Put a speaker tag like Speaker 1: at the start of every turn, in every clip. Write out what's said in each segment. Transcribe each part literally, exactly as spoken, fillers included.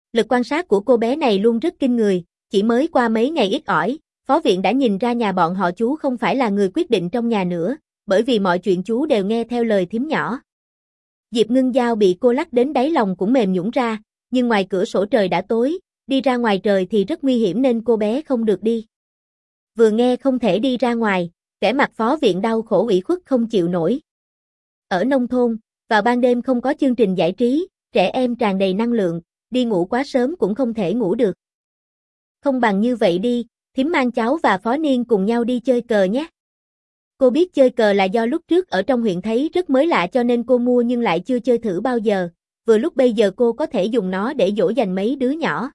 Speaker 1: Lực quan sát của cô bé này luôn rất kinh người, chỉ mới qua mấy ngày ít ỏi, phó viện đã nhìn ra nhà bọn họ chú không phải là người quyết định trong nhà nữa, bởi vì mọi chuyện chú đều nghe theo lời thím nhỏ. Diệp Ngưng Giao bị cô lắc đến đáy lòng cũng mềm nhũn ra, nhưng ngoài cửa sổ trời đã tối, đi ra ngoài trời thì rất nguy hiểm nên cô bé không được đi. Vừa nghe không thể đi ra ngoài, vẻ mặt phó viện đau khổ ủy khuất không chịu nổi. Ở nông thôn, vào ban đêm không có chương trình giải trí, trẻ em tràn đầy năng lượng, đi ngủ quá sớm cũng không thể ngủ được. Không bằng như vậy đi, thím mang cháu và phó niên cùng nhau đi chơi cờ nhé. Cô biết chơi cờ là do lúc trước ở trong huyện thấy rất mới lạ cho nên cô mua nhưng lại chưa chơi thử bao giờ, vừa lúc bây giờ cô có thể dùng nó để dỗ dành mấy đứa nhỏ.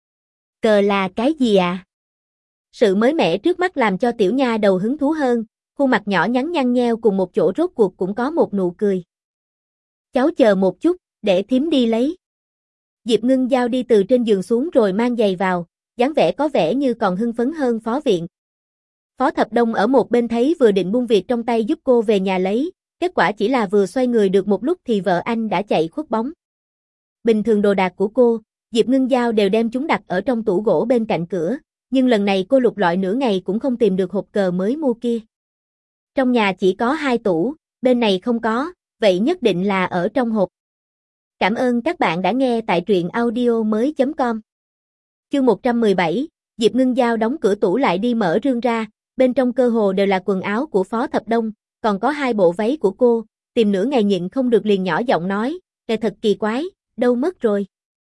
Speaker 1: Cờ là cái gì à? Sự mới mẻ trước mắt làm cho tiểu nha đầu hứng thú hơn, khuôn mặt nhỏ nhắn nhăn nheo cùng một chỗ rốt cuộc cũng có một nụ cười. Cháu chờ một chút, để thím đi lấy. Diệp Ngưng Giao đi từ trên giường xuống rồi mang giày vào, dáng vẻ có vẻ như còn hưng phấn hơn phó viện. Phó Thập Đông ở một bên thấy vừa định buông việc trong tay giúp cô về nhà lấy, kết quả chỉ là vừa xoay người được một lúc thì vợ anh đã chạy khuất bóng. Bình thường đồ đạc của cô, Diệp Ngưng Giao đều đem chúng đặt ở trong tủ gỗ bên cạnh cửa, nhưng lần này cô lục lọi nửa ngày cũng không tìm được hộp cờ mới mua kia. Trong nhà chỉ có hai tủ, bên này không có, vậy nhất định là ở trong hộp. Cảm ơn các bạn đã nghe tại truyện audio mới chấm com. Chương một trăm mười bảy, Diệp Ngưng Giao đóng cửa tủ lại đi mở rương ra, bên trong cơ hồ đều là quần áo của Phó Thập Đông, còn có hai bộ váy của cô, tìm nửa ngày nhịn không được liền nhỏ giọng nói, "Kệ thật kỳ quái, đâu mất rồi?"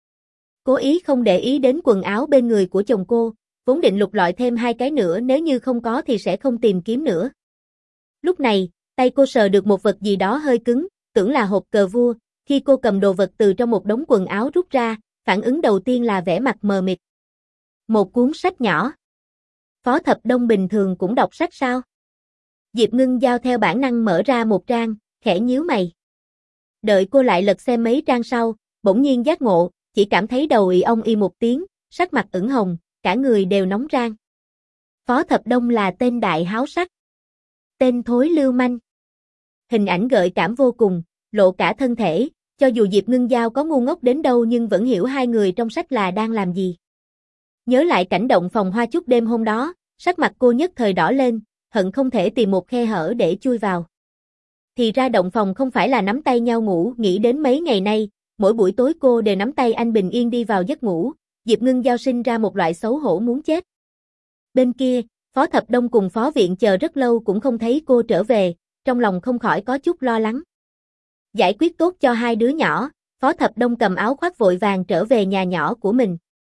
Speaker 1: Cố ý không để ý đến quần áo bên người của chồng cô, vốn định lục lọi thêm hai cái nữa nếu như không có thì sẽ không tìm kiếm nữa. Lúc này, tay cô sờ được một vật gì đó hơi cứng, tưởng là hộp cờ vua, khi cô cầm đồ vật từ trong một đống quần áo rút ra, phản ứng đầu tiên là vẻ mặt mờ mịt. Một cuốn sách nhỏ. Phó Thập Đông bình thường cũng đọc sách sao? Diệp Ngưng Giao theo bản năng mở ra một trang, khẽ nhíu mày. Đợi cô lại lật xem mấy trang sau, bỗng nhiên giác ngộ, chỉ cảm thấy đầu ì ong y một tiếng, sắc mặt ửng hồng, cả người đều nóng rang. Phó Thập Đông là tên đại háo sắc. Tên thối lưu manh. Hình ảnh gợi cảm vô cùng, lộ cả thân thể, cho dù Diệp Ngưng Giao có ngu ngốc đến đâu nhưng vẫn hiểu hai người trong sách là đang làm gì. Nhớ lại cảnh động phòng hoa chúc đêm hôm đó, sắc mặt cô nhất thời đỏ lên, hận không thể tìm một khe hở để chui vào. Thì ra động phòng không phải là nắm tay nhau ngủ, nghĩ đến mấy ngày nay, mỗi buổi tối cô đều nắm tay anh bình yên đi vào giấc ngủ, Diệp Ngưng Giao sinh ra một loại xấu hổ muốn chết. Bên kia, Phó Thập Đông cùng phó viện chờ rất lâu cũng không thấy cô trở về, trong lòng không khỏi có chút lo lắng. Giải quyết tốt cho hai đứa nhỏ, Phó Thập Đông cầm áo khoác vội vàng trở về nhà nhỏ của mình.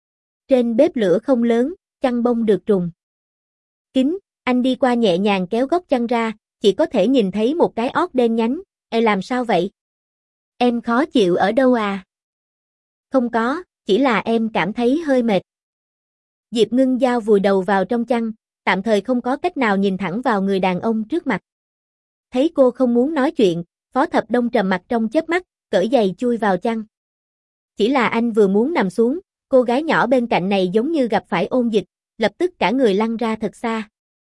Speaker 1: Trên bếp lửa không lớn, chăn bông được trùng. Kín, anh đi qua nhẹ nhàng kéo góc chăn ra, chỉ có thể nhìn thấy một cái ót đen nhánh, "Ê làm sao vậy? Em khó chịu ở đâu à?" "Không có, chỉ là em cảm thấy hơi mệt." Diệp Ngưng Giao vùi đầu vào trong chăn, tạm thời không có cách nào nhìn thẳng vào người đàn ông trước mặt. Thấy cô không muốn nói chuyện, Phó Thập Đông trầm mặt trong chớp mắt, cởi giày chui vào chăn. Chỉ là anh vừa muốn nằm xuống, cô gái nhỏ bên cạnh này giống như gặp phải ôn dịch, lập tức cả người lăn ra thật xa.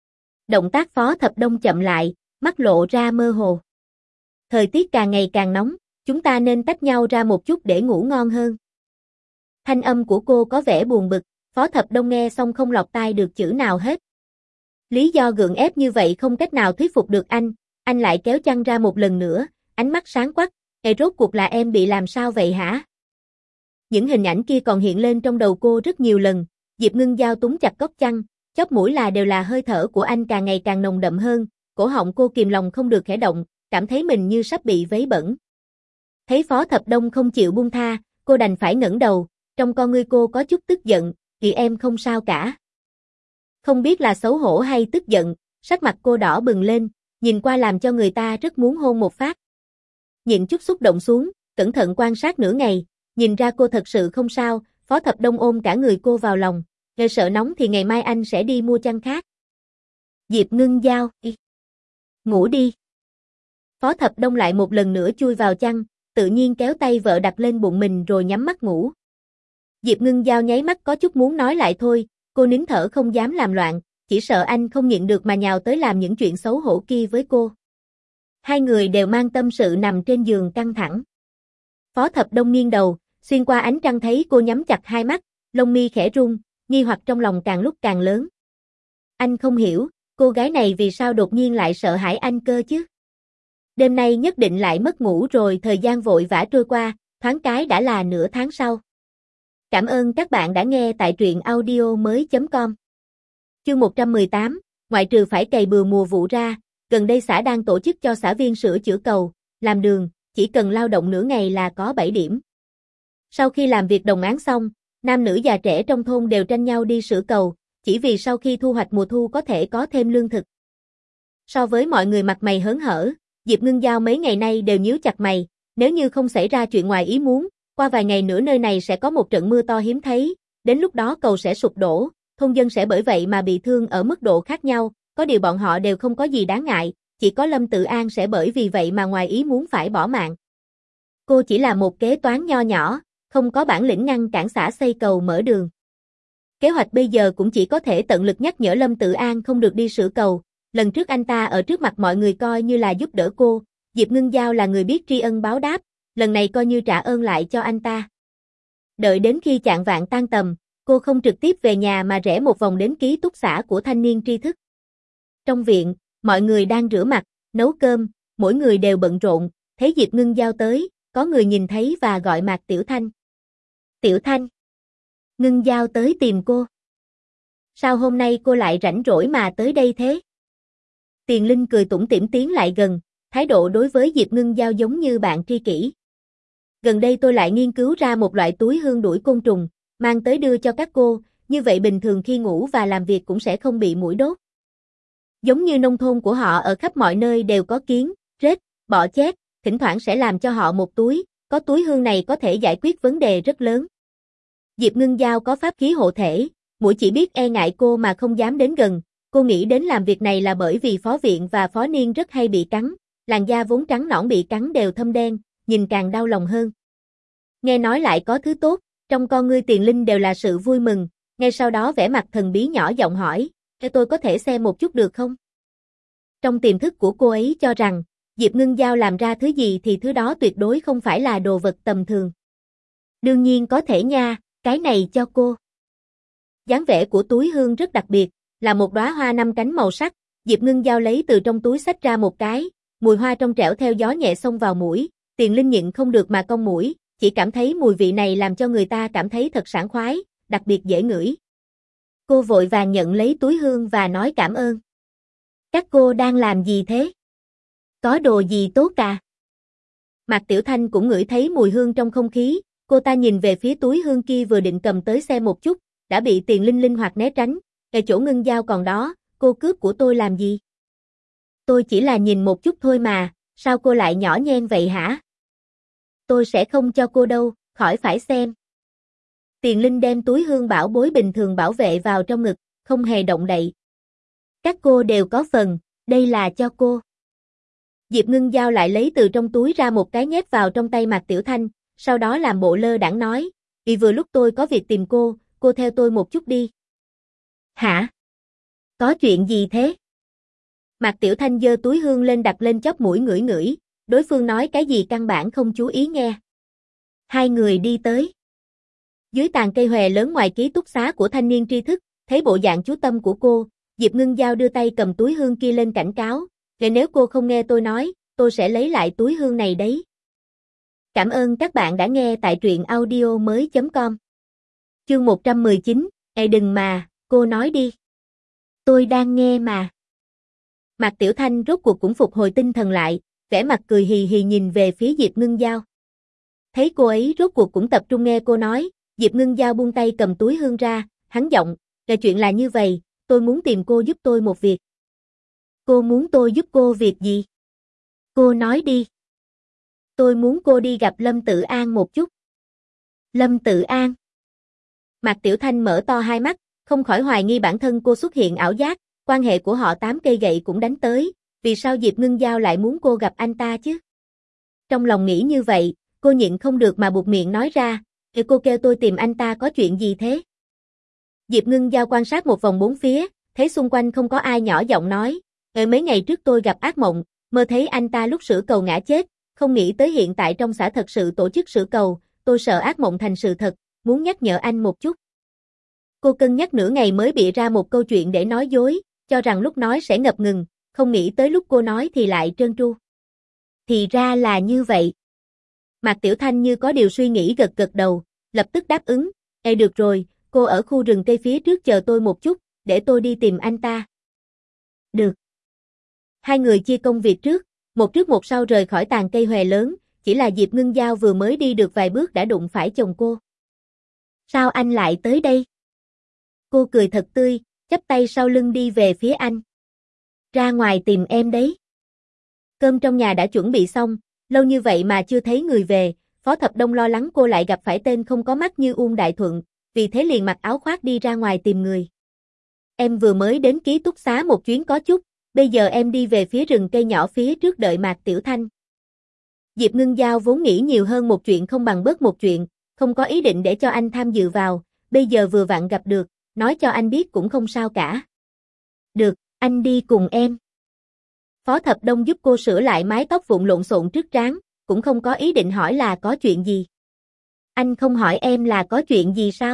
Speaker 1: Động tác Phó Thập Đông chậm lại, mắt lộ ra mơ hồ. "Thời tiết càng ngày càng nóng, chúng ta nên tách nhau ra một chút để ngủ ngon hơn." Thanh âm của cô có vẻ buồn bực, Phó Thập Đông nghe xong không lọt tai được chữ nào hết. Lý do gượng ép như vậy không cách nào thuyết phục được anh, anh lại kéo chăn ra một lần nữa, ánh mắt sáng quắc, "Ê rốt cuộc là em bị làm sao vậy hả?" Những hình ảnh kia còn hiện lên trong đầu cô rất nhiều lần, Diệp Ngưng Giao túng chặt góc chăn, chóp mũi là đều là hơi thở của anh càng ngày càng nồng đậm hơn, cổ họng cô kìm lòng không được khẽ động, cảm thấy mình như sắp bị vấy bẩn. Thấy Phó Thập Đông không chịu buông tha, cô đành phải ngẩng đầu, trong con ngươi cô có chút tức giận, "Thì em không sao cả." Không biết là xấu hổ hay tức giận, sắc mặt cô đỏ bừng lên, nhìn qua làm cho người ta rất muốn hôn một phát. Nhịn chút xúc động xuống, cẩn thận quan sát nửa ngày, nhìn ra cô thật sự không sao, Phó Thập Đông ôm cả người cô vào lòng, "Nghe sợ nóng thì ngày mai anh sẽ đi mua chăn khác." Diệp Ngưng Giao, "Đi. Ngủ đi." Phó Thập Đông lại một lần nữa chui vào chăn, tự nhiên kéo tay vợ đặt lên bụng mình rồi nhắm mắt ngủ. Diệp Ngưng Giao nháy mắt có chút muốn nói lại thôi, cô nín thở không dám làm loạn, chỉ sợ anh không nhịn được mà nhào tới làm những chuyện xấu hổ kia với cô. Hai người đều mang tâm sự nằm trên giường căng thẳng. Phó Thập Đông nghiêng đầu, xuyên qua ánh trăng thấy cô nhắm chặt hai mắt, lông mi khẽ rung, nghi hoặc trong lòng càng lúc càng lớn. Anh không hiểu, cô gái này vì sao đột nhiên lại sợ hãi anh cơ chứ? Đêm nay nhất định lại mất ngủ rồi, thời gian vội vã trôi qua, thoáng cái đã là nửa tháng sau. Cảm ơn các bạn đã nghe tại truyện audio mới chấm com. Chương một trăm mười tám, ngoại trừ phải cày bừa mùa vụ ra, gần đây xã đang tổ chức cho xã viên sửa chữa cầu, làm đường, chỉ cần lao động nửa ngày là có bảy điểm. Sau khi làm việc đồng áng xong, nam nữ già trẻ trong thôn đều tranh nhau đi sửa cầu, chỉ vì sau khi thu hoạch mùa thu có thể có thêm lương thực. So với mọi người mặt mày hớn hở, Diệp Ngưng Giao mấy ngày nay đều nhíu chặt mày, nếu như không xảy ra chuyện ngoài ý muốn, qua vài ngày nữa nơi này sẽ có một trận mưa to hiếm thấy, đến lúc đó cầu sẽ sụp đổ, thôn dân sẽ bởi vậy mà bị thương ở mức độ khác nhau, có điều bọn họ đều không có gì đáng ngại, chỉ có Lâm Tự An sẽ bởi vì vậy mà ngoài ý muốn phải bỏ mạng. Cô chỉ là một kế toán nho nhỏ, không có bản lĩnh ngăn cản xã xây cầu mở đường. Kế hoạch bây giờ cũng chỉ có thể tận lực nhắc nhở Lâm Tự An không được đi sửa cầu, lần trước anh ta ở trước mặt mọi người coi như là giúp đỡ cô, Diệp Ngưng Giao là người biết tri ân báo đáp, lần này coi như trả ơn lại cho anh ta. Đợi đến khi chạng vạng tan tầm, cô không trực tiếp về nhà mà rẽ một vòng đến ký túc xá của thanh niên tri thức. Trong viện, mọi người đang rửa mặt, nấu cơm, mỗi người đều bận rộn, thấy Diệp Ngưng Giao tới, có người nhìn thấy và gọi Mạc Tiểu Thanh. Tiểu Thanh, Ngưng Giao tới tìm cô. Sao hôm nay cô lại rảnh rỗi mà tới đây thế? Tiền Linh cười tủm tỉm tiến lại gần, thái độ đối với Diệp Ngưng Giao giống như bạn tri kỷ. Gần đây tôi lại nghiên cứu ra một loại túi hương đuổi côn trùng, mang tới đưa cho các cô, như vậy bình thường khi ngủ và làm việc cũng sẽ không bị muỗi đốt. Giống như nông thôn của họ ở khắp mọi nơi đều có kiến, rết, bọ chét, thỉnh thoảng sẽ làm cho họ một túi, có túi hương này có thể giải quyết vấn đề rất lớn. Diệp Ngưng Giao có pháp khí hộ thể, muỗi chỉ biết e ngại cô mà không dám đến gần, cô nghĩ đến làm việc này là bởi vì phó viện và phó niên rất hay bị cắn, làn da vốn trắng nõn bị cắn đều thâm đen, nhìn càng đau lòng hơn. Nghe nói lại có thứ tốt, trong con ngươi Tiền Linh đều là sự vui mừng, ngay sau đó vẻ mặt thần bí nhỏ giọng hỏi, cho tôi có thể xem một chút được không? Trong tiềm thức của cô ấy cho rằng, Diệp Ngưng Giao làm ra thứ gì thì thứ đó tuyệt đối không phải là đồ vật tầm thường. Đương nhiên có thể nha, cái này cho cô. Dáng vẻ của túi hương rất đặc biệt, là một đóa hoa năm cánh màu sắc, Diệp Ngưng Giao lấy từ trong túi xách ra một cái, mùi hoa trong trẻo theo gió nhẹ xông vào mũi, Tiền Linh nhịn không được mà cong mũi, chỉ cảm thấy mùi vị này làm cho người ta cảm thấy thật sảng khoái, đặc biệt dễ ngửi. Cô vội vàng nhận lấy túi hương và nói cảm ơn. Các cô đang làm gì thế? Có đồ gì tốt à? Mạc Tiểu Thanh cũng ngửi thấy mùi hương trong không khí, cô ta nhìn về phía túi hương kia vừa định cầm tới xem một chút, đã bị Tiền Linh linh hoạt né tránh, ở chỗ Ngưng Giao còn đó, cô cướp của tôi làm gì? Tôi chỉ là nhìn một chút thôi mà, sao cô lại nhỏ nhen vậy hả? Tôi sẽ không cho cô đâu, khỏi phải xem. Tiền Linh đem túi hương bảo bối bình thường bảo vệ vào trong ngực, không hề động đậy. Các cô đều có phần, đây là cho cô. Diệp Ngưng Giao lại lấy từ trong túi ra một cái nhét vào trong tay Mạc Tiểu Thanh, sau đó làm bộ lơ đãng nói, vì vừa lúc tôi có việc tìm cô, cô theo tôi một chút đi. Hả? Có chuyện gì thế? Mạc Tiểu Thanh giơ túi hương lên đặt lên chóp mũi ngửi ngửi, đối phương nói cái gì căn bản không chú ý nghe. Hai người đi tới. Dưới tàn cây hòe lớn ngoài ký túc xá của thanh niên tri thức, thấy bộ dạng chú tâm của cô, Diệp Ngưng Giao đưa tay cầm túi hương kia lên cảnh cáo, để nếu cô không nghe tôi nói, tôi sẽ lấy lại túi hương này đấy. Cảm ơn các bạn đã nghe tại truyện audio mới chấm com. Chương một trăm mười chín, Ê đừng mà, cô nói đi. Tôi đang nghe mà. Mạc Tiểu Thanh rốt cuộc cũng phục hồi tinh thần lại, vẻ mặt cười hì hì nhìn về phía Diệp Ngưng Giao. Thấy cô ấy rốt cuộc cũng tập trung nghe cô nói, Diệp Ngưng Giao buông tay cầm túi hương ra, hắn giọng, là chuyện là như vậy, tôi muốn tìm cô giúp tôi một việc. Cô muốn tôi giúp cô việc gì? Cô nói đi. Tôi muốn cô đi gặp Lâm Tự An một chút. Lâm Tự An. Mạc Tiểu Thanh mở to hai mắt, không khỏi hoài nghi bản thân cô xuất hiện ảo giác, quan hệ của họ tám cây gậy cũng đánh tới, vì sao Diệp Ngưng Giao lại muốn cô gặp anh ta chứ? Trong lòng nghĩ như vậy, cô nhịn không được mà buột miệng nói ra, "Ê, cô kêu tôi tìm anh ta có chuyện gì thế?" Diệp Ngưng Giao quan sát một vòng bốn phía, thấy xung quanh không có ai nhỏ giọng nói, "Ê, mấy ngày trước tôi gặp ác mộng, mơ thấy anh ta lúc sửa cầu ngã chết, không nghĩ tới hiện tại trong xã thật sự tổ chức sửa cầu, tôi sợ ác mộng thành sự thật, muốn nhắc nhở anh một chút. Cô cân nhắc nửa ngày mới bịa ra một câu chuyện để nói dối, cho rằng lúc nói sẽ ngập ngừng, không nghĩ tới lúc cô nói thì lại trơn tru. Thì ra là như vậy. Mạc Tiểu Thanh như có điều suy nghĩ gật gật đầu, lập tức đáp ứng, ê được rồi, cô ở khu rừng cây phía trước chờ tôi một chút, để tôi đi tìm anh ta. Được. Hai người chia công việc trước, một trước một sau rời khỏi tàn cây hòe lớn, chỉ là Diệp Ngưng Giao vừa mới đi được vài bước đã đụng phải chồng cô. Sao anh lại tới đây? Cô cười thật tươi, chắp tay sau lưng đi về phía anh. Ra ngoài tìm em đấy. Cơm trong nhà đã chuẩn bị xong, lâu như vậy mà chưa thấy người về, Phó Thập Đông lo lắng cô lại gặp phải tên không có mắt như Uông Đại Thuận, vì thế liền mặc áo khoác đi ra ngoài tìm người. Em vừa mới đến ký túc xá một chuyến có chút, bây giờ em đi về phía rừng cây nhỏ phía trước đợi Mạc Tiểu Thanh. Diệp Ngưng Giao vốn nghĩ nhiều hơn một chuyện không bằng bớt một chuyện, không có ý định để cho anh tham dự vào, bây giờ vừa vặn gặp được, nói cho anh biết cũng không sao cả. Được, anh đi cùng em. Phó Thập Đông giúp cô sửa lại mái tóc vụn lộn xộn trước trán, cũng không có ý định hỏi là có chuyện gì. Anh không hỏi em là có chuyện gì sao?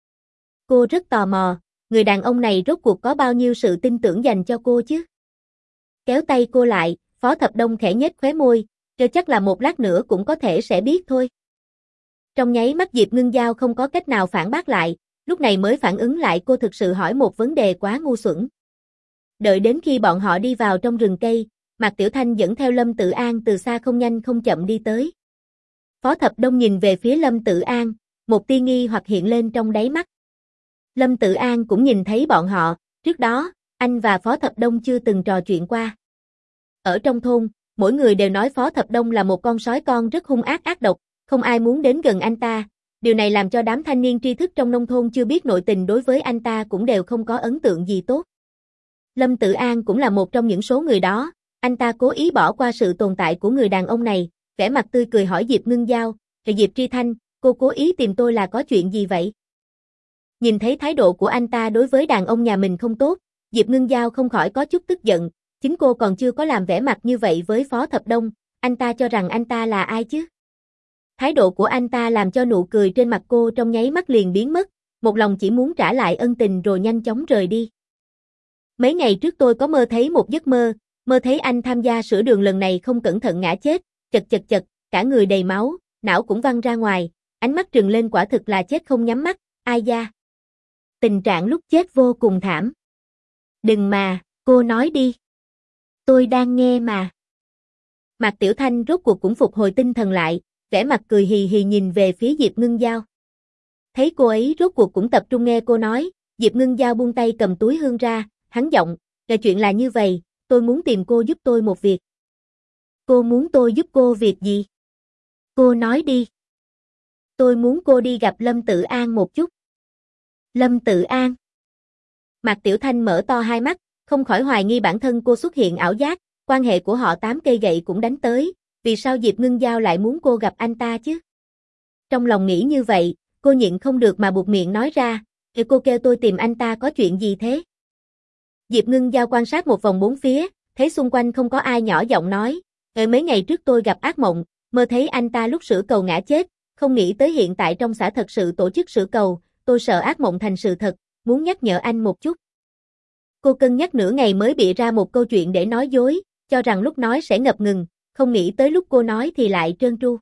Speaker 1: Cô rất tò mò, người đàn ông này rốt cuộc có bao nhiêu sự tin tưởng dành cho cô chứ? Kéo tay cô lại, Phó Thập Đông khẽ nhếch khóe môi, cho chắc là một lát nữa cũng có thể sẽ biết thôi. Trong nháy mắt Diệp Ngưng Giao không có cách nào phản bác lại, lúc này mới phản ứng lại cô thực sự hỏi một vấn đề quá ngu xuẩn. Đợi đến khi bọn họ đi vào trong rừng cây, Mạc Tiểu Thanh dẫn theo Lâm Tự An từ xa không nhanh không chậm đi tới. Phó Thập Đông nhìn về phía Lâm Tự An, một tia nghi hoặc hiện lên trong đáy mắt. Lâm Tự An cũng nhìn thấy bọn họ, trước đó, anh và Phó Thập Đông chưa từng trò chuyện qua. Ở trong thôn, mỗi người đều nói Phó Thập Đông là một con sói con rất hung ác ác độc, không ai muốn đến gần anh ta. Điều này làm cho đám thanh niên tri thức trong nông thôn chưa biết nội tình đối với anh ta cũng đều không có ấn tượng gì tốt. Lâm Tự An cũng là một trong những số người đó, anh ta cố ý bỏ qua sự tồn tại của người đàn ông này, vẻ mặt tươi cười hỏi Diệp Ngưng Giao, "Rồi Diệp Tri Thanh, cô cố ý tìm tôi là có chuyện gì vậy?" Nhìn thấy thái độ của anh ta đối với đàn ông nhà mình không tốt, Diệp Ngưng Giao không khỏi có chút tức giận, chính cô còn chưa có làm vẻ mặt như vậy với Phó Thập Đông, anh ta cho rằng anh ta là ai chứ? Thái độ của anh ta làm cho nụ cười trên mặt cô trong nháy mắt liền biến mất, một lòng chỉ muốn trả lại ân tình rồi nhanh chóng rời đi. Mấy ngày trước tôi có mơ thấy một giấc mơ, mơ thấy anh tham gia sửa đường lần này không cẩn thận ngã chết, chật chật chật, cả người đầy máu, não cũng văng ra ngoài, ánh mắt trừng lên quả thực là chết không nhắm mắt, ai da. Tình trạng lúc chết vô cùng thảm. Đừng mà, cô nói đi. Tôi đang nghe mà. Mạc Tiểu Thanh rốt cuộc cũng phục hồi tinh thần lại, vẻ mặt cười hì hì nhìn về phía Diệp Ngưng Giao. Thấy cô ấy rốt cuộc cũng tập trung nghe cô nói, Diệp Ngưng Giao buông tay cầm túi hương ra, hắn giọng, là chuyện là như vậy, tôi muốn tìm cô giúp tôi một việc. Cô muốn tôi giúp cô việc gì? Cô nói đi. Tôi muốn cô đi gặp Lâm Tự An một chút. Lâm Tự An. Mạc Tiểu Thanh mở to hai mắt, không khỏi hoài nghi bản thân cô xuất hiện ảo giác, quan hệ của họ tám cây gậy cũng đánh tới, vì sao Diệp Ngưng Giao lại muốn cô gặp anh ta chứ? Trong lòng nghĩ như vậy, cô nhịn không được mà buột miệng nói ra, "Kìa cô kêu tôi tìm anh ta có chuyện gì thế?" Diệp Ngưng Giao quan sát một vòng bốn phía, thấy xung quanh không có ai nhỏ giọng nói, "Ờ mấy ngày trước tôi gặp ác mộng, mơ thấy anh ta lúc sửa cầu ngã chết, không nghĩ tới hiện tại trong xã thật sự tổ chức sửa cầu, tôi sợ ác mộng thành sự thật, muốn nhắc nhở anh một chút." Cô cân nhắc nửa ngày mới bịa ra một câu chuyện để nói dối, cho rằng lúc nói sẽ ngập ngừng, không nghĩ tới lúc cô nói thì lại trơn tru.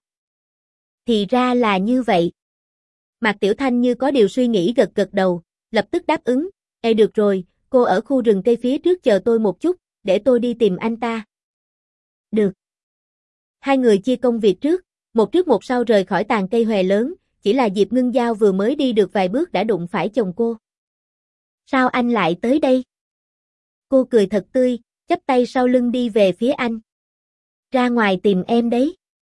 Speaker 1: Thì ra là như vậy. Mạc Tiểu Thanh như có điều suy nghĩ gật gật đầu, lập tức đáp ứng, ê được rồi, cô ở khu rừng cây phía trước chờ tôi một chút, để tôi đi tìm anh ta. Được. Hai người chia công việc trước, một trước một sau rời khỏi tàn cây hòe lớn, chỉ là Diệp Ngưng Giao vừa mới đi được vài bước đã đụng phải chồng cô. Sao anh lại tới đây? Cô cười thật tươi, chắp tay sau lưng đi về phía anh. Ra ngoài tìm em đấy.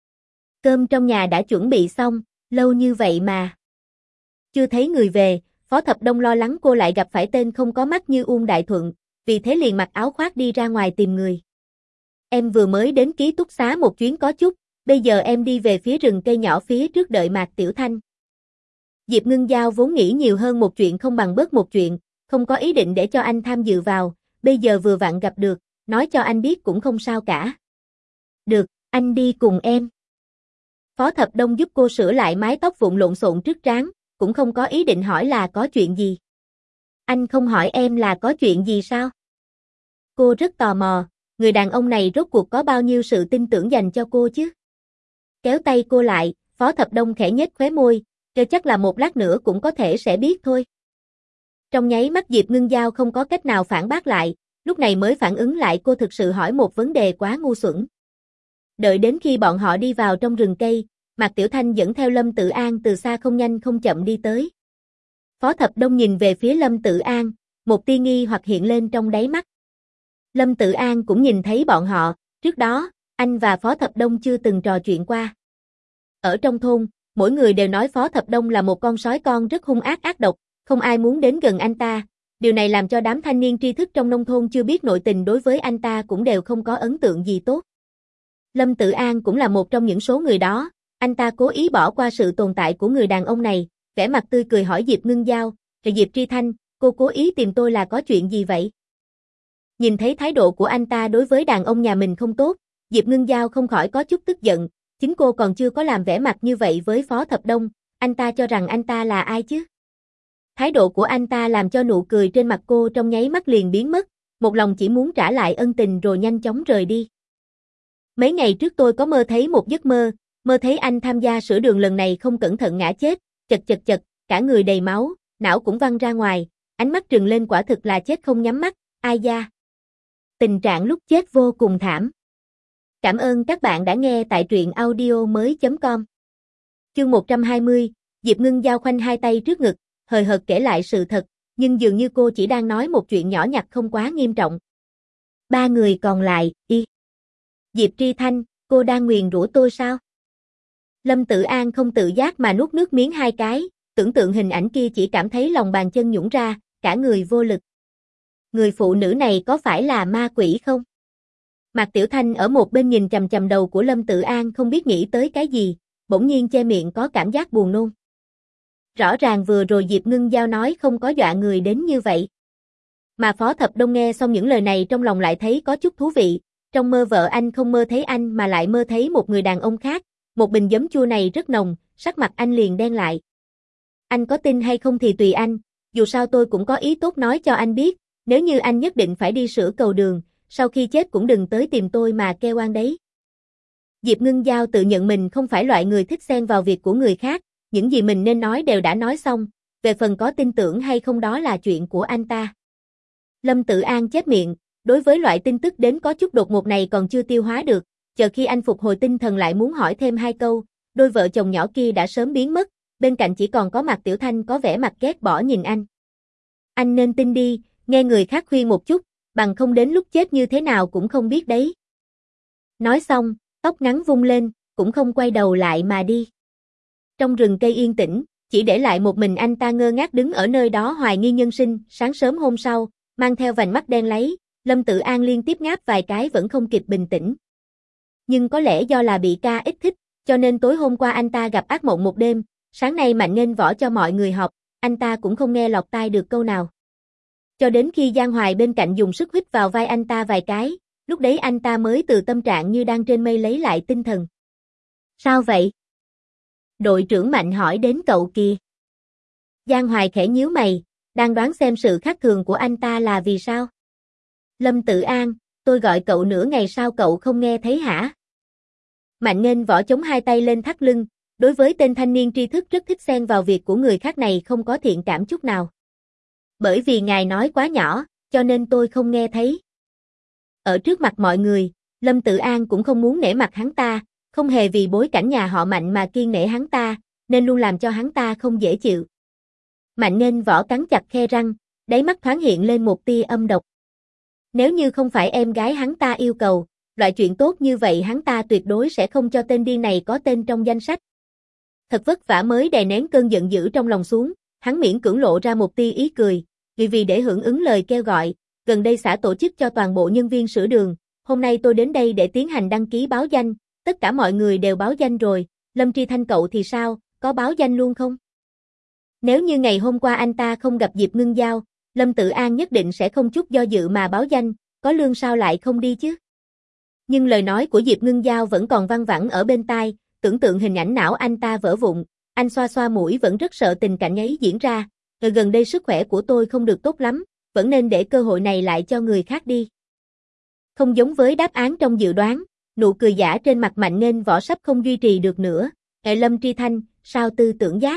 Speaker 1: Cơm trong nhà đã chuẩn bị xong, lâu như vậy mà. Chưa thấy người về, Phó Thập Đông lo lắng cô lại gặp phải tên không có mắt như Uông Đại Thuận, vì thế liền mặc áo khoác đi ra ngoài tìm người. Em vừa mới đến ký túc xá một chuyến có chút, bây giờ em đi về phía rừng cây nhỏ phía trước đợi Mạc Tiểu Thanh. Diệp Ngưng Giao vốn nghĩ nhiều hơn một chuyện không bằng bớt một chuyện, không có ý định để cho anh tham dự vào, bây giờ vừa vặn gặp được, nói cho anh biết cũng không sao cả. Được, anh đi cùng em. Phó Thập Đông giúp cô sửa lại mái tóc vụn lộn xộn trước trán, cũng không có ý định hỏi là có chuyện gì. Anh không hỏi em là có chuyện gì sao? Cô rất tò mò, người đàn ông này rốt cuộc có bao nhiêu sự tin tưởng dành cho cô chứ? Kéo tay cô lại, Phó Thập Đông khẽ nhếch khóe môi, cho chắc là một lát nữa cũng có thể sẽ biết thôi. Trong nháy mắt Diệp Ngưng Giao không có cách nào phản bác lại, lúc này mới phản ứng lại cô thực sự hỏi một vấn đề quá ngu xuẩn. Đợi đến khi bọn họ đi vào trong rừng cây, Mạc Tiểu Thanh dẫn theo Lâm Tự An từ xa không nhanh không chậm đi tới. Phó Thập Đông nhìn về phía Lâm Tự An, một tia nghi hoặc hiện lên trong đáy mắt. Lâm Tự An cũng nhìn thấy bọn họ, trước đó, anh và Phó Thập Đông chưa từng trò chuyện qua. Ở trong thôn, mỗi người đều nói Phó Thập Đông là một con sói con rất hung ác ác độc, không ai muốn đến gần anh ta. Điều này làm cho đám thanh niên tri thức trong nông thôn chưa biết nội tình đối với anh ta cũng đều không có ấn tượng gì tốt. Lâm Tự An cũng là một trong những số người đó, anh ta cố ý bỏ qua sự tồn tại của người đàn ông này, vẻ mặt tươi cười hỏi Diệp Ngưng Giao, "Rồi Diệp Tri Thanh, cô cố ý tìm tôi là có chuyện gì vậy?" Nhìn thấy thái độ của anh ta đối với đàn ông nhà mình không tốt, Diệp Ngưng Giao không khỏi có chút tức giận, chính cô còn chưa có làm vẻ mặt như vậy với Phó Thập Đông, anh ta cho rằng anh ta là ai chứ? Thái độ của anh ta làm cho nụ cười trên mặt cô trong nháy mắt liền biến mất, một lòng chỉ muốn trả lại ân tình rồi nhanh chóng rời đi. Mấy ngày trước tôi có mơ thấy một giấc mơ, mơ thấy anh tham gia sửa đường lần này không cẩn thận ngã chết, chật chật chật, cả người đầy máu, não cũng văng ra ngoài, ánh mắt trừng lên quả thực là chết không nhắm mắt, ai da. Tình trạng lúc chết vô cùng thảm. Cảm ơn các bạn đã nghe tại truyện audio mới chấm com. Chương một trăm hai mươi, Diệp Ngưng Giao khoanh hai tay trước ngực, hời hợt kể lại sự thật, nhưng dường như cô chỉ đang nói một chuyện nhỏ nhặt không quá nghiêm trọng. Ba người còn lại, y. Diệp Tri Thanh, cô đang nguyền rủa tôi sao? Lâm Tự An không tự giác mà nuốt nước miếng hai cái, tưởng tượng hình ảnh kia chỉ cảm thấy lòng bàn chân nhũn ra, cả người vô lực. Người phụ nữ này có phải là ma quỷ không? Mạc Tiểu Thanh ở một bên nhìn chằm chằm đầu của Lâm Tự An không biết nghĩ tới cái gì, bỗng nhiên che miệng có cảm giác buồn nôn. Rõ ràng vừa rồi Diệp Ngưng Giao nói không có dọa người đến như vậy. Mà Phó Thập Đông nghe xong những lời này trong lòng lại thấy có chút thú vị, trong mơ vợ anh không mơ thấy anh mà lại mơ thấy một người đàn ông khác, một bình giấm chua này rất nồng, sắc mặt anh liền đen lại. Anh có tin hay không thì tùy anh, dù sao tôi cũng có ý tốt nói cho anh biết, nếu như anh nhất định phải đi sửa cầu đường, sau khi chết cũng đừng tới tìm tôi mà kêu oan đấy. Diệp Ngưng Giao tự nhận mình không phải loại người thích xen vào việc của người khác, những gì mình nên nói đều đã nói xong, về phần có tin tưởng hay không đó là chuyện của anh ta. Lâm Tự An chép miệng, đối với loại tin tức đến có chút đột ngột này còn chưa tiêu hóa được, chờ khi anh phục hồi tinh thần lại muốn hỏi thêm hai câu, đôi vợ chồng nhỏ kia đã sớm biến mất, bên cạnh chỉ còn có Mạc Tiểu Thanh có vẻ mặt ghét bỏ nhìn anh. Anh nên tin đi, nghe người khác khuyên một chút, bằng không đến lúc chết như thế nào cũng không biết đấy. Nói xong, tóc ngắn vung lên, cũng không quay đầu lại mà đi. Trong rừng cây yên tĩnh, chỉ để lại một mình anh ta ngơ ngác đứng ở nơi đó hoài nghi nhân sinh. Sáng sớm hôm sau, mang theo vành mắt đen láy, Lâm Tự An liên tiếp ngáp vài cái vẫn không kịp bình tĩnh. Nhưng có lẽ do là bị ca ít thích, cho nên tối hôm qua anh ta gặp ác mộng một đêm, sáng nay Mạnh Nghênh Võ cho mọi người họp, anh ta cũng không nghe lọt tai được câu nào. Cho đến khi Giang Hoài bên cạnh dùng sức huýt vào vai anh ta vài cái, lúc đấy anh ta mới từ tâm trạng như đang trên mây lấy lại tinh thần. Sao vậy? Đội trưởng Mạnh hỏi đến cậu kìa. Giang Hoài khẽ nhíu mày, đang đoán xem sự khác thường của anh ta là vì sao. Lâm Tự An, tôi gọi cậu nửa ngày sao cậu không nghe thấy hả? Mạnh Nghênh Võ chống hai tay lên thắt lưng, đối với tên thanh niên tri thức rất thích xen vào việc của người khác này không có thiện cảm chút nào. Bởi vì ngài nói quá nhỏ, cho nên tôi không nghe thấy. Ở trước mặt mọi người, Lâm Tự An cũng không muốn nể mặt hắn ta, không hề vì bối cảnh nhà họ Mạnh mà kiêng nể hắn ta, nên luôn làm cho hắn ta không dễ chịu. Mạnh Nghênh Võ cắn chặt khe răng, đáy mắt thoáng hiện lên một tia âm độc. Nếu như không phải em gái hắn ta yêu cầu, loại chuyện tốt như vậy hắn ta tuyệt đối sẽ không cho tên điên này có tên trong danh sách. Thật vất vả mới đè nén cơn giận dữ trong lòng xuống, hắn miễn cưỡng lộ ra một tia ý cười, vì vì để hưởng ứng lời kêu gọi, gần đây xã tổ chức cho toàn bộ nhân viên sửa đường, hôm nay tôi đến đây để tiến hành đăng ký báo danh, tất cả mọi người đều báo danh rồi, Lâm Tri Thanh cậu thì sao, có báo danh luôn không? Nếu như ngày hôm qua anh ta không gặp Diệp Ngưng Giao, Lâm Tự An nhất định sẽ không chút do dự mà báo danh, có lương sao lại không đi chứ? Nhưng lời nói của Diệp Ngưng Giao vẫn còn văng vẳng ở bên tai, tưởng tượng hình ảnh não anh ta vỡ vụn, anh xoa xoa mũi vẫn rất sợ tình cảnh ấy diễn ra, rồi gần đây sức khỏe của tôi không được tốt lắm, vẫn nên để cơ hội này lại cho người khác đi. Không giống với đáp án trong dự đoán, nụ cười giả trên mặt Mạnh Nghênh Võ sắp không duy trì được nữa, "Ê Lâm Tri Thanh, sao tư tưởng giác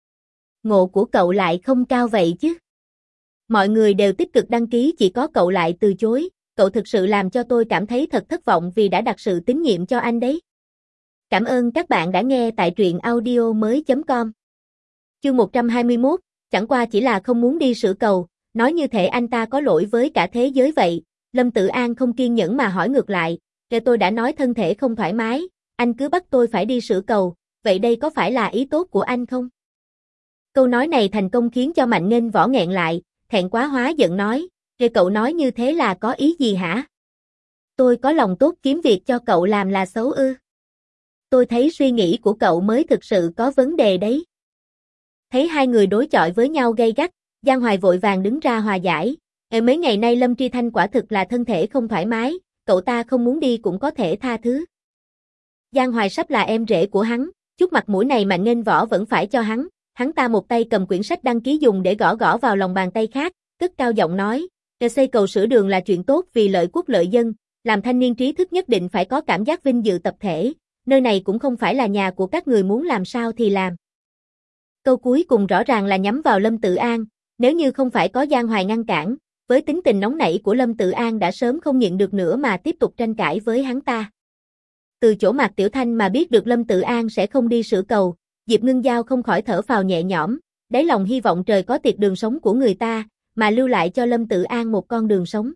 Speaker 1: ngộ của cậu lại không cao vậy chứ? Mọi người đều tích cực đăng ký chỉ có cậu lại từ chối, cậu thực sự làm cho tôi cảm thấy thật thất vọng vì đã đặt sự tín nhiệm cho anh đấy." Cảm ơn các bạn đã nghe tại truyện audio mới chấm com. Chương một trăm hai mươi mốt, chẳng qua chỉ là không muốn đi sửa cầu, nói như thể anh ta có lỗi với cả thế giới vậy. Lâm Tự An không kiên nhẫn mà hỏi ngược lại, "Kể tôi đã nói thân thể không thoải mái, anh cứ bắt tôi phải đi sửa cầu, vậy đây có phải là ý tốt của anh không?" Câu nói này thành công khiến cho Mạnh Nghênh Võ nghẹn lại, thẹn quá hóa giận nói, "Kể cậu nói như thế là có ý gì hả? Tôi có lòng tốt kiếm việc cho cậu làm là xấu ư? Tôi thấy suy nghĩ của cậu mới thực sự có vấn đề đấy." Thấy hai người đối chọi với nhau gay gắt, Giang Hoài vội vàng đứng ra hòa giải, "Ê, mấy ngày nay Lâm Tri Thanh quả thực là thân thể không thoải mái, cậu ta không muốn đi cũng có thể tha thứ." Giang Hoài sắp là em rể của hắn, chút mặt mũi này Mạnh Nghênh Võ vẫn phải cho hắn, hắn ta một tay cầm quyển sách đăng ký dùng để gõ gõ vào lòng bàn tay khác, cất cao giọng nói, "Để xây cầu sửa đường là chuyện tốt vì lợi quốc lợi dân, làm thanh niên trí thức nhất định phải có cảm giác vinh dự tập thể, nơi này cũng không phải là nhà của các người muốn làm sao thì làm." Câu cuối cùng rõ ràng là nhắm vào Lâm Tự An, nếu như không phải có Giang Hoài ngăn cản, với tính tình nóng nảy của Lâm Tự An đã sớm không nhịn được nữa mà tiếp tục tranh cãi với hắn ta. Từ chỗ Mạc Tiểu Thanh mà biết được Lâm Tự An sẽ không đi sửa cầu, Diệp Ngưng Giao không khỏi thở phào nhẹ nhõm, đáy lòng hy vọng trời có tiệt đường sống của người ta, mà lưu lại cho Lâm Tự An một con đường sống.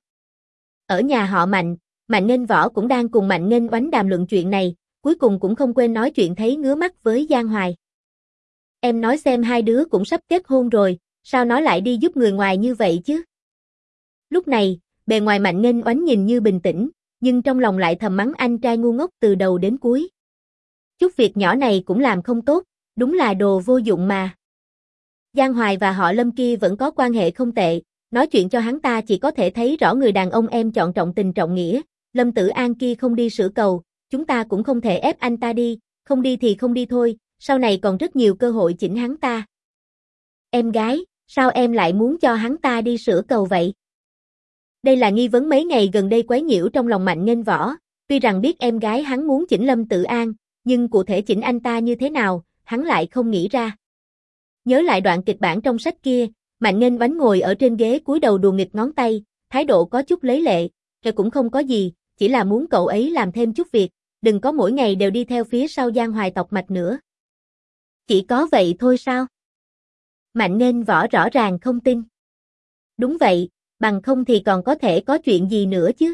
Speaker 1: Ở nhà họ Mạnh, Mạnh Nghênh Võ cũng đang cùng Mạnh Nghênh Oánh đàm luận chuyện này, cuối cùng cũng không quên nói chuyện thấy ngứa mắt với Giang Hoài. "Em nói xem hai đứa cũng sắp kết hôn rồi, sao nó lại đi giúp người ngoài như vậy chứ?" Lúc này, bề ngoài Mạnh Nghênh Oánh nhìn như bình tĩnh, nhưng trong lòng lại thầm mắng anh trai ngu ngốc từ đầu đến cuối. Chút việc nhỏ này cũng làm không tốt, đúng là đồ vô dụng mà. Giang Hoài và họ Lâm kia vẫn có quan hệ không tệ, nói chuyện cho hắn ta chỉ có thể thấy rõ người đàn ông em chọn trọng tình trọng nghĩa. Lâm Tự An kia không đi sửa cầu, chúng ta cũng không thể ép anh ta đi, không đi thì không đi thôi, sau này còn rất nhiều cơ hội chỉnh hắn ta. "Em gái, sao em lại muốn cho hắn ta đi sửa cầu vậy?" Đây là nghi vấn mấy ngày gần đây quấy nhiễu trong lòng Mạnh Nghênh Võ, tuy rằng biết em gái hắn muốn chỉnh Lâm Tự An, nhưng cụ thể chỉnh anh ta như thế nào, hắn lại không nghĩ ra. Nhớ lại đoạn kịch bản trong sách kia, Mạnh Nghênh Oánh ngồi ở trên ghế cúi đầu đùa nghịch ngón tay, thái độ có chút lấy lệ, rồi cũng không có gì, chỉ là muốn cậu ấy làm thêm chút việc, đừng có mỗi ngày đều đi theo phía sau Giang Hoài tọc mạch nữa. "Chỉ có vậy thôi sao?" Mạnh Nghênh Võ rõ ràng không tin. "Đúng vậy, bằng không thì còn có thể có chuyện gì nữa chứ?"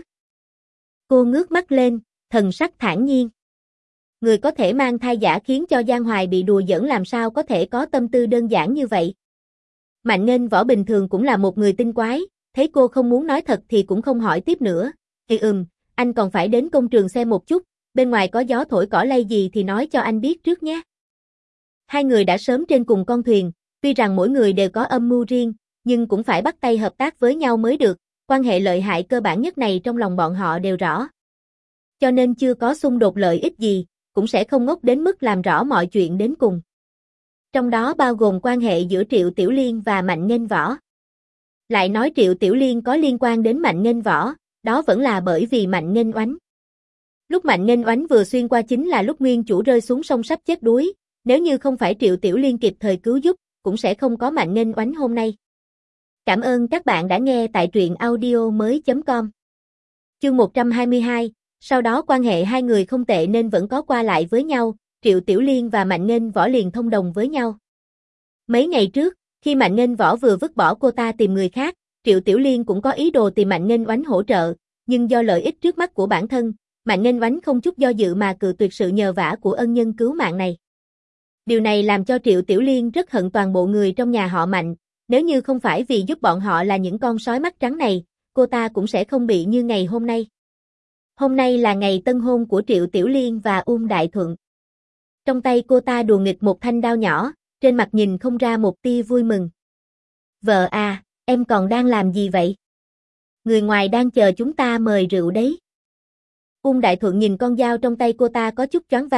Speaker 1: Cô ngước mắt lên, thần sắc thản nhiên. Người có thể mang thai giả khiến cho Giang Hoài bị đùa giỡn làm sao có thể có tâm tư đơn giản như vậy. Mạnh Nghênh Võ bình thường cũng là một người tinh quái, thấy cô không muốn nói thật thì cũng không hỏi tiếp nữa. "Thì ừm, anh còn phải đến công trường xem một chút, bên ngoài có gió thổi cỏ lay gì thì nói cho anh biết trước nhé." Hai người đã sớm trên cùng con thuyền, tuy rằng mỗi người đều có âm mưu riêng, nhưng cũng phải bắt tay hợp tác với nhau mới được, quan hệ lợi hại cơ bản nhất này trong lòng bọn họ đều rõ. Cho nên chưa có xung đột lợi ích gì, cũng sẽ không ngốc đến mức làm rõ mọi chuyện đến cùng. Trong đó bao gồm quan hệ giữa Triệu Tiểu Liên và Mạnh Nghênh Võ. Lại nói Triệu Tiểu Liên có liên quan đến Mạnh Nghênh Võ, đó vẫn là bởi vì Mạnh Nghênh Oánh. Lúc Mạnh Nghênh Oánh vừa xuyên qua chính là lúc nguyên chủ rơi xuống sông sắp chết đuối, nếu như không phải Triệu Tiểu Liên kịp thời cứu giúp, cũng sẽ không có Mạnh Nghênh Oánh hôm nay. Cảm ơn các bạn đã nghe tại truyện audio mới chấm com. Chương một trăm hai mươi hai, sau đó quan hệ hai người không tệ nên vẫn có qua lại với nhau, Triệu Tiểu Liên và Mạnh Nghênh Võ liền thông đồng với nhau. Mấy ngày trước, khi Mạnh Nghênh Võ vừa vứt bỏ cô ta tìm người khác, Triệu Tiểu Liên cũng có ý đồ tìm Mạnh Nghênh Oánh hỗ trợ, nhưng do lợi ích trước mắt của bản thân, Mạnh Nghênh Oánh không chút do dự mà cự tuyệt sự nhờ vả của ân nhân cứu mạng này. Điều này làm cho Triệu Tiểu Liên rất hận toàn bộ người trong nhà họ Mạnh, nếu như không phải vì giúp bọn họ là những con sói mắt trắng này, cô ta cũng sẽ không bị như ngày hôm nay. Hôm nay là ngày tân hôn của Triệu Tiểu Liên và Uông Đại Thuận. Trong tay cô ta đùa nghịch một thanh đao nhỏ, trên mặt nhìn không ra một tia vui mừng. "Vợ à, em còn đang làm gì vậy? Người ngoài đang chờ chúng ta mời rượu đấy." Uông Đại Thuận nhìn con dao trong tay cô ta có chút choáng váng,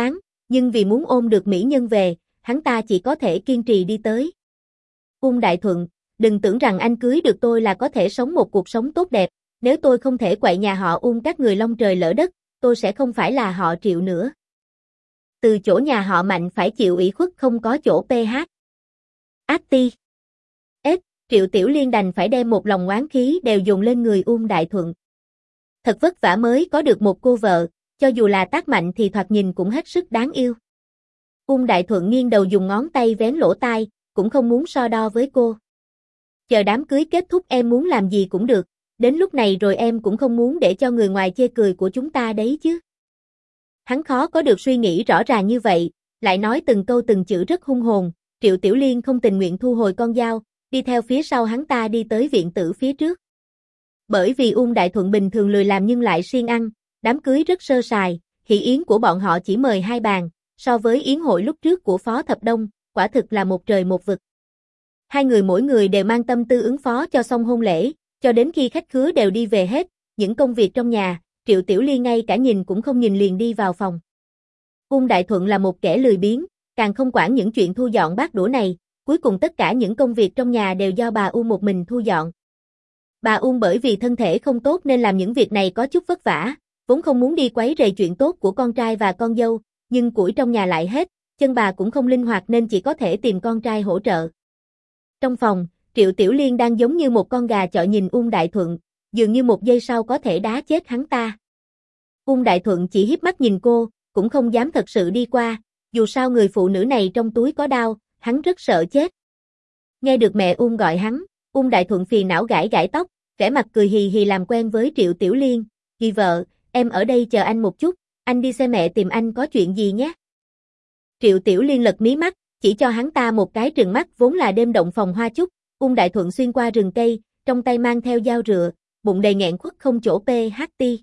Speaker 1: nhưng vì muốn ôm được mỹ nhân về, hắn ta chỉ có thể kiên trì đi tới. Uông Đại Thuận, đừng tưởng rằng anh cưới được tôi là có thể sống một cuộc sống tốt đẹp, nếu tôi không thể quậy nhà họ Uông các người long trời lỡ đất, tôi sẽ không phải là họ Triệu nữa. Từ chỗ nhà họ Mạnh phải chịu ủy khuất không có chỗ pê hát. Ác ti. Ết, Triệu Tiểu Liên đành phải đem một lòng oán khí đều dồn lên người Uông Đại Thuận. Thật vất vả mới có được một cô vợ, cho dù là tác mạnh thì thoạt nhìn cũng hết sức đáng yêu. Uông Đại Thuận nghiêng đầu dùng ngón tay vén lỗ tai, cũng không muốn so đo với cô. Chờ đám cưới kết thúc em muốn làm gì cũng được, đến lúc này rồi em cũng không muốn để cho người ngoài chê cười của chúng ta đấy chứ. Hắn khó có được suy nghĩ rõ ràng như vậy, lại nói từng câu từng chữ rất hung hồn, Triệu Tiểu Liên không tình nguyện thu hồi con dao, đi theo phía sau hắn ta đi tới viện tử phía trước. Bởi vì Uông Đại Thuận bình thường lười làm nhưng lại siêng ăn, đám cưới rất sơ sài, hỷ yến của bọn họ chỉ mời hai bàn, so với yến hội lúc trước của Phó Thập Đông, quả thực là một trời một vực. Hai người mỗi người đều mang tâm tư ứng phó cho xong hôn lễ, cho đến khi khách khứa đều đi về hết, những công việc trong nhà, Triệu Tiểu Liên ngay cả nhìn cũng không nhìn liền đi vào phòng. Uông Đại Thuận là một kẻ lười biếng, càng không quản những chuyện thu dọn bát đũa này, cuối cùng tất cả những công việc trong nhà đều do bà Uông một mình thu dọn. Bà Uông bởi vì thân thể không tốt nên làm những việc này có chút vất vả, vốn không muốn đi quấy rầy chuyện tốt của con trai và con dâu, nhưng củi trong nhà lại hết, chân bà cũng không linh hoạt nên chỉ có thể tìm con trai hỗ trợ. Trong phòng, Triệu Tiểu Liên đang giống như một con gà chọi nhìn Uông Đại Thuận, dường như một giây sau có thể đá chết hắn ta. Uông Đại Thuận chỉ híp mắt nhìn cô, cũng không dám thật sự đi qua, dù sao người phụ nữ này trong túi có đao, hắn rất sợ chết. Nghe được mẹ Uông gọi hắn, Uông Đại Thuận phiền não gãi gãi tóc, vẻ mặt cười hì hì làm quen với Triệu Tiểu Liên, "Dì vợ, em ở đây chờ anh một chút, anh đi xe mẹ tìm anh có chuyện gì nhé." Triệu Tiểu Liên lật mí mắt, chỉ cho hắn ta một cái trừng mắt vốn là đêm động phòng hoa chúc, Uông Đại Thuận xuyên qua rừng cây, trong tay mang theo dao rựa, bụng đầy nghẹn khuất không chỗ pê hát tê.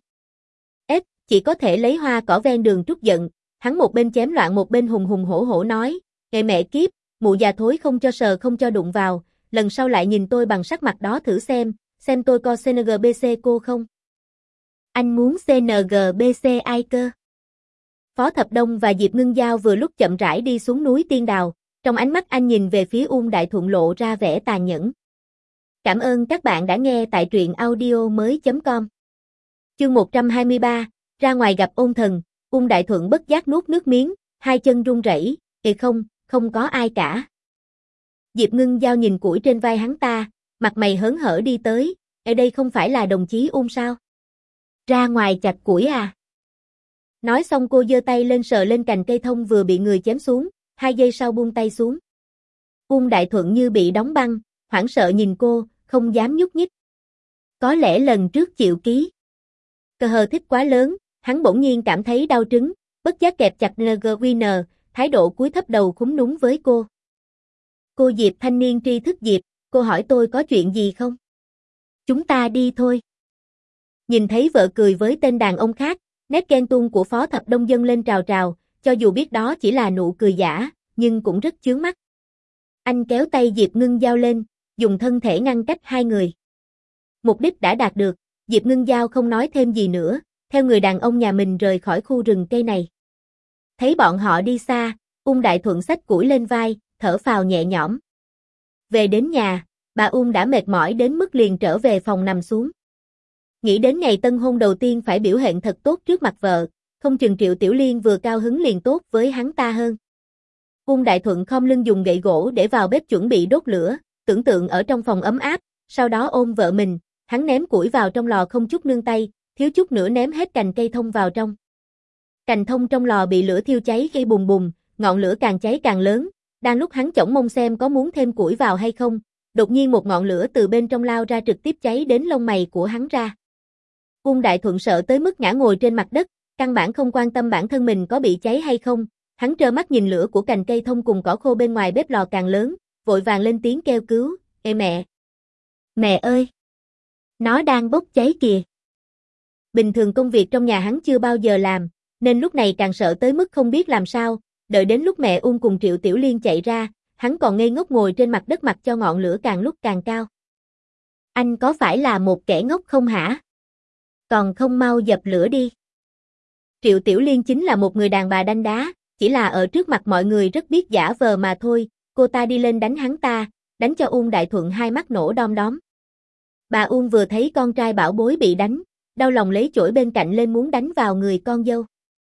Speaker 1: Ết, chỉ có thể lấy hoa cỏ ven đường trút giận, hắn một bên chém loạn một bên hùng hùng hổ hổ nói, "Ngày mẹ kiếp, mụ già thối không cho sờ không cho đụng vào, lần sau lại nhìn tôi bằng sắc mặt đó thử xem, xem tôi có xê en giê bê xê cô không?" Anh muốn xê en giê bê xê ai cơ? Phó Thập Đông và Diệp Ngưng Giao vừa lúc chậm rãi đi xuống núi Tiên Đào, trong ánh mắt anh nhìn về phía Uông Đại Thuận lộ ra vẻ tàn nhẫn. Cảm ơn các bạn đã nghe tại truyện audio mới chấm com. Chương một trăm hai mươi ba, ra ngoài gặp ôn thần, Uông Đại Thuận bất giác nuốt nước miếng, hai chân run rẩy, "Ê không, không có ai cả." Diệp Ngưng Giao nhìn củi trên vai hắn ta, mặt mày hớn hở đi tới, "Ở đây không phải là đồng chí Uông sao? Ra ngoài chặt củi à?" Nói xong cô giơ tay lên sờ lên cành cây thông vừa bị người chém xuống, hai giây sau buông tay xuống. Uông Đại Thuận như bị đóng băng, hoảng sợ nhìn cô, không dám nhúc nhích. Có lẽ lần trước chịu ký cơ hờ thích quá lớn, hắn bỗng nhiên cảm thấy đau trứng, bất giác kẹp chặt en giê quy en, thái độ cúi thấp đầu khúm núm với cô. "Cô Diệp thanh niên tri thức Diệp, cô hỏi tôi có chuyện gì không? Chúng ta đi thôi." Nhìn thấy vợ cười với tên đàn ông khác, nét ghen tuông của Phó Thập Đông dâng lên trào trào, cho dù biết đó chỉ là nụ cười giả, nhưng cũng rất chướng mắt. Anh kéo tay Diệp Ngưng Giao lên, dùng thân thể ngăn cách hai người. Mục đích đã đạt được, Diệp Ngưng Giao không nói thêm gì nữa, theo người đàn ông nhà mình rời khỏi khu rừng cây này. Thấy bọn họ đi xa, Uông Đại Thuận xách củi lên vai, thở phào nhẹ nhõm. Về đến nhà, bà Uông đã mệt mỏi đến mức liền trở về phòng nằm xuống. Nghĩ đến ngày tân hôn đầu tiên phải biểu hiện thật tốt trước mặt vợ, không chừng Triệu Tiểu Liên vừa cao hứng liền tốt với hắn ta hơn. Uông Đại Thuận khom lưng dùng gậy gỗ để vào bếp chuẩn bị đốt lửa, tưởng tượng ở trong phòng ấm áp, sau đó ôm vợ mình, hắn ném củi vào trong lò không chút nương tay, thiếu chút nữa ném hết cành cây thông vào trong. Cành thông trong lò bị lửa thiêu cháy gây bùng bùng, ngọn lửa càng cháy càng lớn, đang lúc hắn chổng mông xem có muốn thêm củi vào hay không, đột nhiên một ngọn lửa từ bên trong lao ra trực tiếp cháy đến lông mày của hắn ra. Uông Đại Thuận sợ tới mức ngã ngồi trên mặt đất, căn bản không quan tâm bản thân mình có bị cháy hay không, hắn trơ mắt nhìn lửa của cành cây thông cùng cỏ khô bên ngoài bếp lò càng lớn, vội vàng lên tiếng kêu cứu, "Ê mẹ! Mẹ ơi! Nó đang bốc cháy kìa!" Bình thường công việc trong nhà hắn chưa bao giờ làm, nên lúc này càng sợ tới mức không biết làm sao, đợi đến lúc mẹ Uông cùng Triệu Tiểu Liên chạy ra, hắn còn ngây ngốc ngồi trên mặt đất mặc cho ngọn lửa càng lúc càng cao. "Anh có phải là một kẻ ngốc không hả? Còn không mau dập lửa đi." Triệu Tiểu Liên chính là một người đàn bà đanh đá, chỉ là ở trước mặt mọi người rất biết giả vờ mà thôi, cô ta đi lên đánh hắn ta, đánh cho Uông Đại Thuận hai mắt nổ đom đóm. Bà Uông vừa thấy con trai bảo bối bị đánh, đau lòng lấy chổi bên cạnh lên muốn đánh vào người con dâu.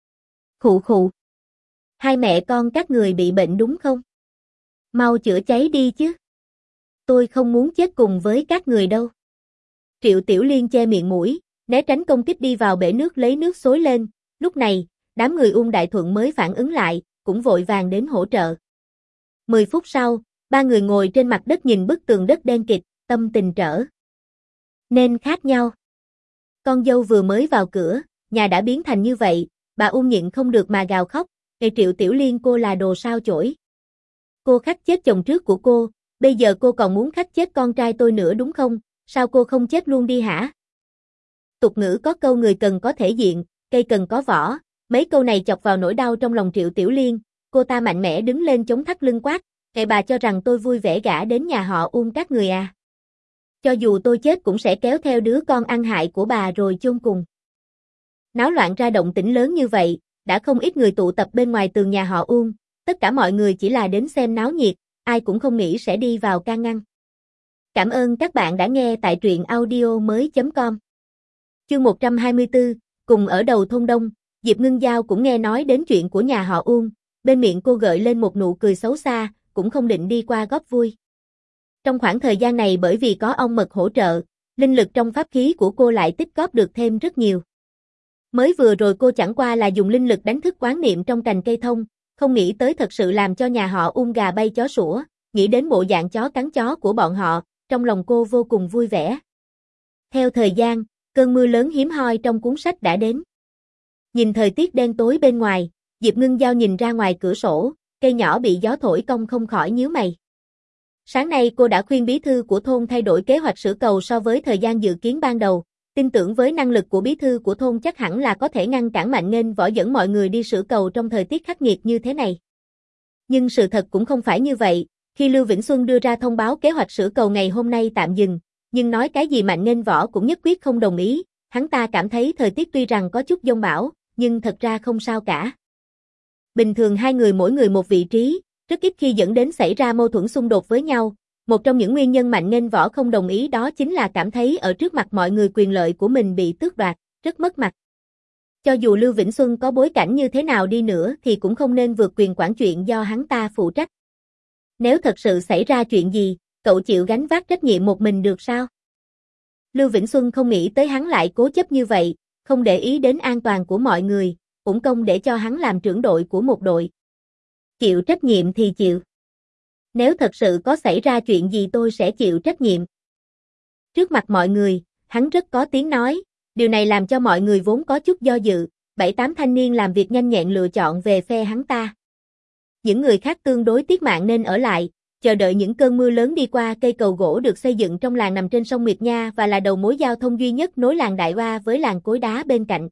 Speaker 1: Khụ khụ. Hai mẹ con các người bị bệnh đúng không? Mau chữa cháy đi chứ. Tôi không muốn chết cùng với các người đâu. Triệu Tiểu Liên che miệng mũi, né tránh công kích đi vào bể nước lấy nước xối lên, lúc này, đám người Uông Đại Thuận mới phản ứng lại, cũng vội vàng đến hỗ trợ. Mười phút sau, ba người ngồi trên mặt đất nhìn bức tường đất đen kịt, tâm tình trở nên khác nhau. Con dâu vừa mới vào cửa, nhà đã biến thành như vậy, bà Uông nhịn không được mà gào khóc, "Ê Triệu Tiểu Liên, cô là đồ sao chổi. Cô khắc chết chồng trước của cô, bây giờ cô còn muốn khắc chết con trai tôi nữa đúng không? Sao cô không chết luôn đi hả?" Tục ngữ có câu người cần có thể diện, cây cần có vỏ, mấy câu này chọc vào nỗi đau trong lòng Triệu Tiểu Liên, cô ta mạnh mẽ đứng lên chống thắt lưng quát, "Kệ bà cho rằng tôi vui vẻ gả đến nhà họ Uông các người à? Cho dù tôi chết cũng sẽ kéo theo đứa con ăn hại của bà rồi chôn cùng." Náo loạn ra động tĩnh lớn như vậy, đã không ít người tụ tập bên ngoài tường nhà họ Uông, tất cả mọi người chỉ là đến xem náo nhiệt, ai cũng không nghĩ sẽ đi vào can ngăn. Cảm ơn các bạn đã nghe tại truyện audio mới chấm com. Chương một trăm hai mươi tư, cùng ở đầu thôn Đông, Diệp Ngưng Giao cũng nghe nói đến chuyện của nhà họ Uông, bên miệng cô gợi lên một nụ cười xấu xa, cũng không định đi qua góp vui. Trong khoảng thời gian này bởi vì có ong mật hỗ trợ, linh lực trong pháp khí của cô lại tích góp được thêm rất nhiều. Mới vừa rồi cô chẳng qua là dùng linh lực đánh thức quán niệm trong cành cây thông, không nghĩ tới thật sự làm cho nhà họ Uông gà bay chó sủa, nghĩ đến bộ dạng chó cắn chó của bọn họ, trong lòng cô vô cùng vui vẻ. Theo thời gian, cơn mưa lớn hiếm hoi trong cuốn sách đã đến. Nhìn thời tiết đen tối bên ngoài, Diệp Ngưng Giao nhìn ra ngoài cửa sổ, cây nhỏ bị gió thổi cong không khỏi nhíu mày. Sáng nay cô đã khuyên bí thư của thôn thay đổi kế hoạch sửa cầu so với thời gian dự kiến ban đầu, tin tưởng với năng lực của bí thư của thôn chắc hẳn là có thể ngăn cản Mạnh Nghênh Võ dẫn mọi người đi sửa cầu trong thời tiết khắc nghiệt như thế này. Nhưng sự thật cũng không phải như vậy, khi Lưu Vĩnh Xuân đưa ra thông báo kế hoạch sửa cầu ngày hôm nay tạm dừng, nhưng nói cái gì Mạnh Nghênh Võ cũng nhất quyết không đồng ý, hắn ta cảm thấy thời tiết tuy rằng có chút giông bão, nhưng thật ra không sao cả. Bình thường hai người mỗi người một vị trí, rất ít khi dẫn đến xảy ra mâu thuẫn xung đột với nhau. Một trong những nguyên nhân Mạnh Nghênh Võ không đồng ý đó chính là cảm thấy ở trước mặt mọi người quyền lợi của mình bị tước đoạt, rất mất mặt. Cho dù Lưu Vĩnh Xuân có bối cảnh như thế nào đi nữa thì cũng không nên vượt quyền quản chuyện do hắn ta phụ trách. Nếu thật sự xảy ra chuyện gì, cậu chịu gánh vác trách nhiệm một mình được sao? Lưu Vĩnh Xuân không nghĩ tới hắn lại cố chấp như vậy, không để ý đến an toàn của mọi người, uổng công để cho hắn làm trưởng đội của một đội. Chịu trách nhiệm thì chịu. Nếu thật sự có xảy ra chuyện gì tôi sẽ chịu trách nhiệm. Trước mặt mọi người, hắn rất có tiếng nói, điều này làm cho mọi người vốn có chút do dự, bảy tám thanh niên làm việc nhanh nhẹn lựa chọn về phe hắn ta. Những người khác tương đối tiếc mạng nên ở lại, chờ đợi những cơn mưa lớn đi qua. Cây cầu gỗ được xây dựng trong làng nằm trên sông Nguyệt Nha và là đầu mối giao thông duy nhất nối làng Đại Oa với làng Cối Đá bên cạnh.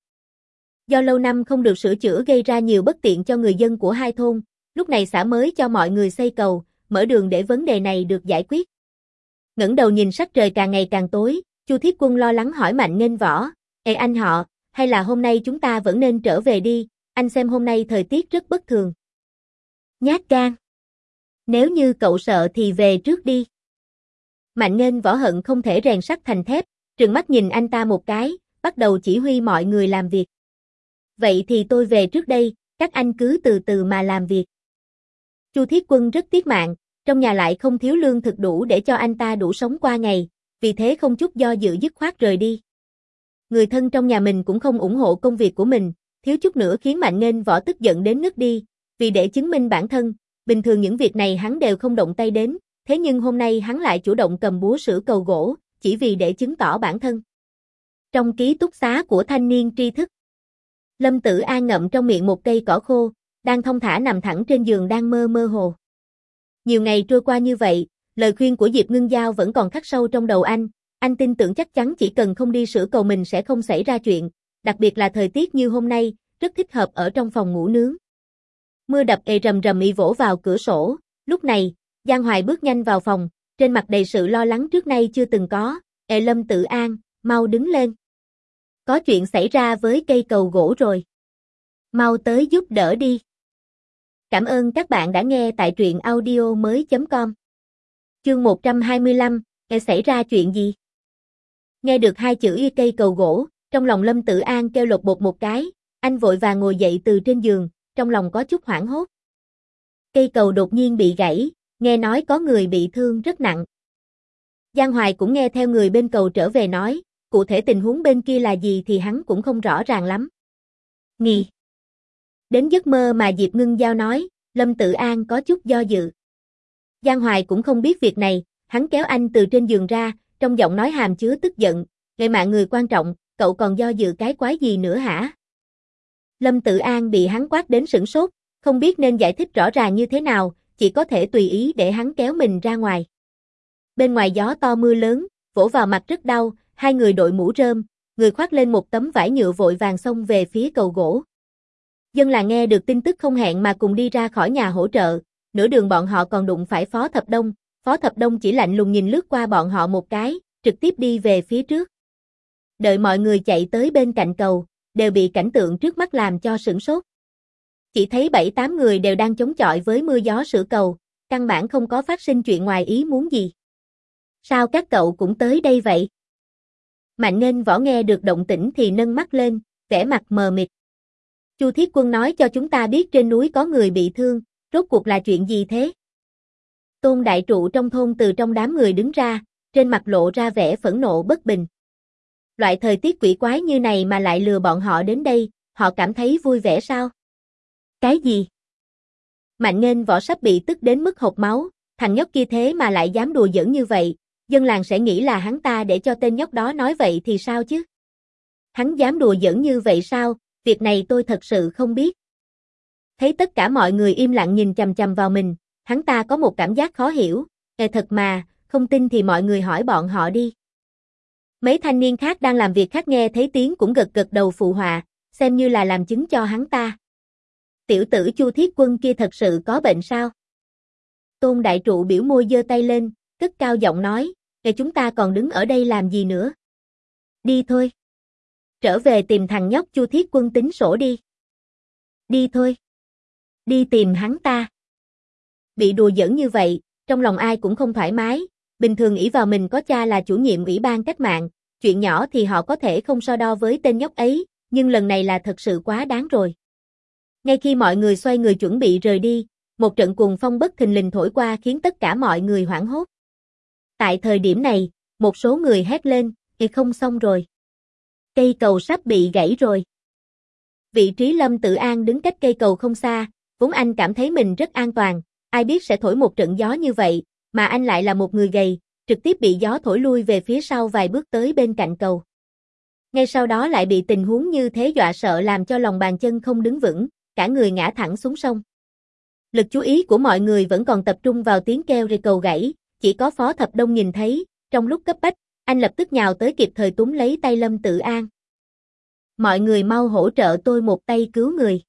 Speaker 1: Do lâu năm không được sửa chữa gây ra nhiều bất tiện cho người dân của hai thôn, lúc này xã mới cho mọi người xây cầu, mở đường để vấn đề này được giải quyết. Ngẩng đầu nhìn sắc trời càng ngày càng tối, Chu Thiết Quân lo lắng hỏi Mạnh Nghênh Võ, "Ê anh họ, hay là hôm nay chúng ta vẫn nên trở về đi, anh xem hôm nay thời tiết rất bất thường." Nhát gan. Nếu như cậu sợ thì về trước đi. Mạnh Nghênh Võ hận không thể rèn sắt thành thép, trừng mắt nhìn anh ta một cái, bắt đầu chỉ huy mọi người làm việc. "Vậy thì tôi về trước đây, các anh cứ từ từ mà làm việc." Chu Thiết Quân rất tiếc mạng, trong nhà lại không thiếu lương thực đủ để cho anh ta đủ sống qua ngày, vì thế không chút do dự dứt khoát rời đi. Người thân trong nhà mình cũng không ủng hộ công việc của mình, thiếu chút nữa khiến Mạnh Nghênh Võ tức giận đến ngất đi, vì để chứng minh bản thân, bình thường những việc này hắn đều không động tay đến, thế nhưng hôm nay hắn lại chủ động cầm búa sửa cầu gỗ, chỉ vì để chứng tỏ bản thân. Trong ký túc xá của thanh niên tri thức, Lâm Tử An ngậm trong miệng một cây cỏ khô, đang thong thả nằm thẳng trên giường đang mơ mơ hồ. Nhiều ngày trôi qua như vậy, lời khuyên của Diệp Ngưng Giao vẫn còn khắc sâu trong đầu anh, anh tin tưởng chắc chắn chỉ cần không đi sửa cầu mình sẽ không xảy ra chuyện, đặc biệt là thời tiết như hôm nay, rất thích hợp ở trong phòng ngủ nướng. Mưa đập ề rầm rầm ì vỗ vào cửa sổ, lúc này, Giang Hoài bước nhanh vào phòng, trên mặt đầy sự lo lắng trước nay chưa từng có, "Ê Lâm Tử An, mau đứng lên. Có chuyện xảy ra với cây cầu gỗ rồi. Mau tới giúp đỡ đi." Cảm ơn các bạn đã nghe tại truyện audio mới chấm com. Chương một trăm hai mươi lăm, nghe xảy ra chuyện gì? Nghe được hai chữ y cây cầu gỗ, trong lòng Lâm Tử An kêu lột bột một cái, anh vội vàng ngồi dậy từ trên giường, trong lòng có chút hoảng hốt. Cây cầu đột nhiên bị gãy, nghe nói có người bị thương rất nặng. Giang Hoài cũng nghe theo người bên cầu trở về nói, cụ thể tình huống bên kia là gì thì hắn cũng không rõ ràng lắm. Nghi. Đến giấc mơ mà Diệp Ngưng Giao nói, Lâm Tử An có chút do dự. Giang Hoài cũng không biết việc này, hắn kéo anh từ trên giường ra, trong giọng nói hàm chứa tức giận, ngày mạng người quan trọng, cậu còn do dự cái quái gì nữa hả? Lâm Tử An bị hắn quát đến sửng sốt, không biết nên giải thích rõ ràng như thế nào, chỉ có thể tùy ý để hắn kéo mình ra ngoài. Bên ngoài gió to mưa lớn, vỗ vào mặt rất đau, hai người đội mũ rơm, người khoác lên một tấm vải nhựa vội vàng xông về phía cầu gỗ. Dân làng nghe được tin tức không hẹn mà cùng đi ra khỏi nhà hỗ trợ, nửa đường bọn họ còn đụng phải Phó Thập Đông, Phó Thập Đông chỉ lạnh lùng nhìn lướt qua bọn họ một cái, trực tiếp đi về phía trước. Đợi mọi người chạy tới bên cạnh cầu, đều bị cảnh tượng trước mắt làm cho sửng sốt. Chỉ thấy bảy tám người đều đang chống chọi với mưa gió sửa cầu, căn bản không có phát sinh chuyện ngoài ý muốn gì. Sao các cậu cũng tới đây vậy? Mạnh Nghênh Võ nghe được động tĩnh thì nâng mắt lên, vẻ mặt mờ mịt. Chu Thiết Quân nói cho chúng ta biết trên núi có người bị thương, rốt cuộc là chuyện gì thế? Tôn đại trụ trong thôn từ trong đám người đứng ra, trên mặt lộ ra vẻ phẫn nộ bất bình. Loại thời tiết quỷ quái như này mà lại lừa bọn họ đến đây, họ cảm thấy vui vẻ sao? Cái gì? Mạnh Nghênh Võ sắp bị tức đến mức hộc máu, thằng nhóc kia thế mà lại dám đùa giỡn như vậy, dân làng sẽ nghĩ là hắn ta để cho tên nhóc đó nói vậy thì sao chứ? Hắn dám đùa giỡn như vậy sao? Việc này tôi thật sự không biết. Thấy tất cả mọi người im lặng nhìn chằm chằm vào mình, hắn ta có một cảm giác khó hiểu, "Ê thật mà, không tin thì mọi người hỏi bọn họ đi." Mấy thanh niên khác đang làm việc khác nghe thấy tiếng cũng gật gật đầu phụ họa, xem như là làm chứng cho hắn ta. Tiểu tử Chu Thiết Quân kia thật sự có bệnh sao? Tôn đại trụ biểu môi giơ tay lên, cất cao giọng nói, "Ê chúng ta còn đứng ở đây làm gì nữa? Đi thôi. Trở về tìm thằng nhóc Chu Thiết Quân tính sổ đi. Đi thôi. Đi tìm hắn ta." Bị đùa giỡn như vậy, trong lòng ai cũng không thoải mái, bình thường ỷ vào mình có cha là chủ nhiệm ủy ban cách mạng, chuyện nhỏ thì họ có thể không so đo với tên nhóc ấy, nhưng lần này là thật sự quá đáng rồi. Ngay khi mọi người xoay người chuẩn bị rời đi, một trận cuồng phong bất thình lình thổi qua khiến tất cả mọi người hoảng hốt. Tại thời điểm này, một số người hét lên, "Ê không xong rồi. Cây cầu sắp bị gãy rồi." Vị trí Lâm Tử An đứng cách cây cầu không xa, vốn anh cảm thấy mình rất an toàn, ai biết sẽ thổi một trận gió như vậy, mà anh lại là một người gầy, trực tiếp bị gió thổi lui về phía sau vài bước tới bên cạnh cầu. Ngay sau đó lại bị tình huống như thế dọa sợ làm cho lòng bàn chân không đứng vững, cả người ngã thẳng xuống sông. Lực chú ý của mọi người vẫn còn tập trung vào tiếng kêu rì cầu gãy, chỉ có Phó Thập Đông nhìn thấy, trong lúc cấp bách, anh lập tức nhào tới kịp thời túm lấy tay Lâm Tử An. "Mọi người mau hỗ trợ tôi một tay cứu người."